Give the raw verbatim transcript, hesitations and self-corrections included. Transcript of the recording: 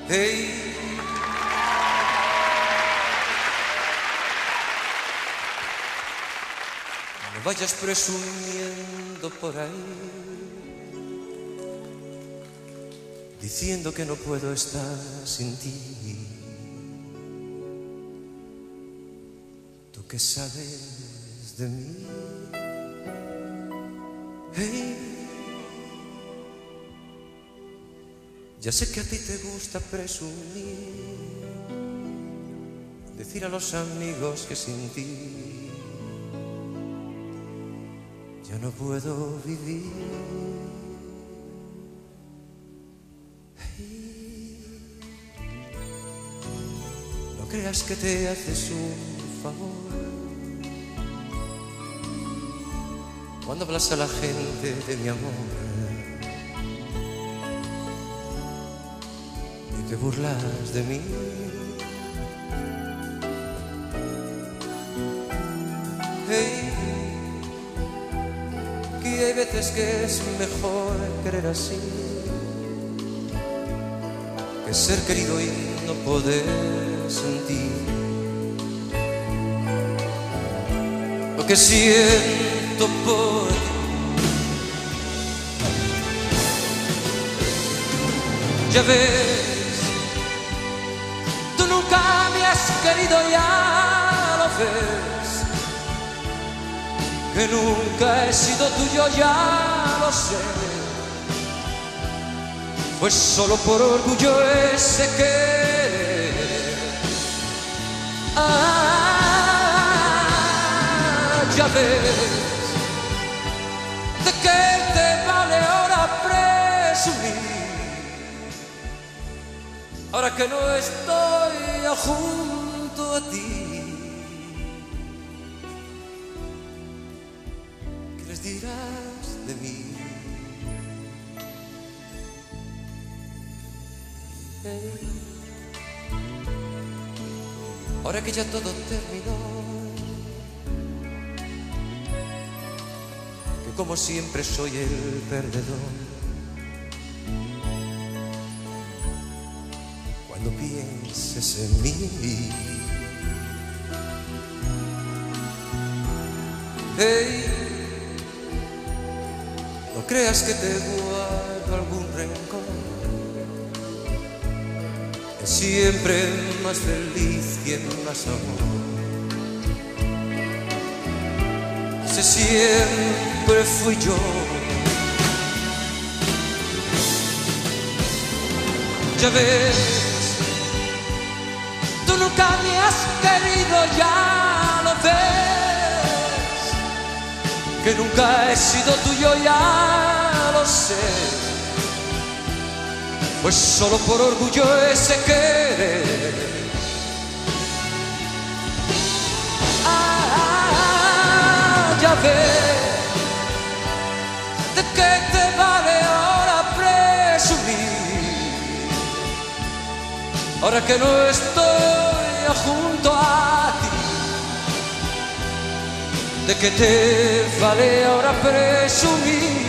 Hey, no vayas presumiendo por ahí, diciendo que no puedo estar sin ti. ¿Tú qué sabes de mí? Hey, ya sé que a ti te gusta presumir, decir a los amigos que sin ti ya no puedo vivir. Hey, no creas que te haces un favor cuando hablas a la gente de mi amor y te burlas de mí. Hey, que hay veces que es mejor querer así que ser querido y no poder sentir lo que siento por ti. Ya ves, tú nunca me has querido, ya lo ves, que nunca he sido tuyo, ya lo sé. Fue solo por orgullo ese querer. Ah, ya ves, ¿de qué te vale ahora presumir? Ahora que no estoy junto a ti, ¿qué les dirás de mí? Hey, ahora que ya todo terminó, que como siempre soy el perdedor, cuando pienses en mí, hey, no creas que te guardo algún rencor, es siempre más feliz quien más amor. Ese siempre fui yo. Ya ves, tú nunca me has querido, ya lo ves, que nunca he sido tuyo, ya lo sé. Pues solo por orgullo ese querer. Ah, ya ves, ¿de qué te vale ahora presumir? Ahora que no estoy junto a ti, ¿de qué te vale ahora presumir?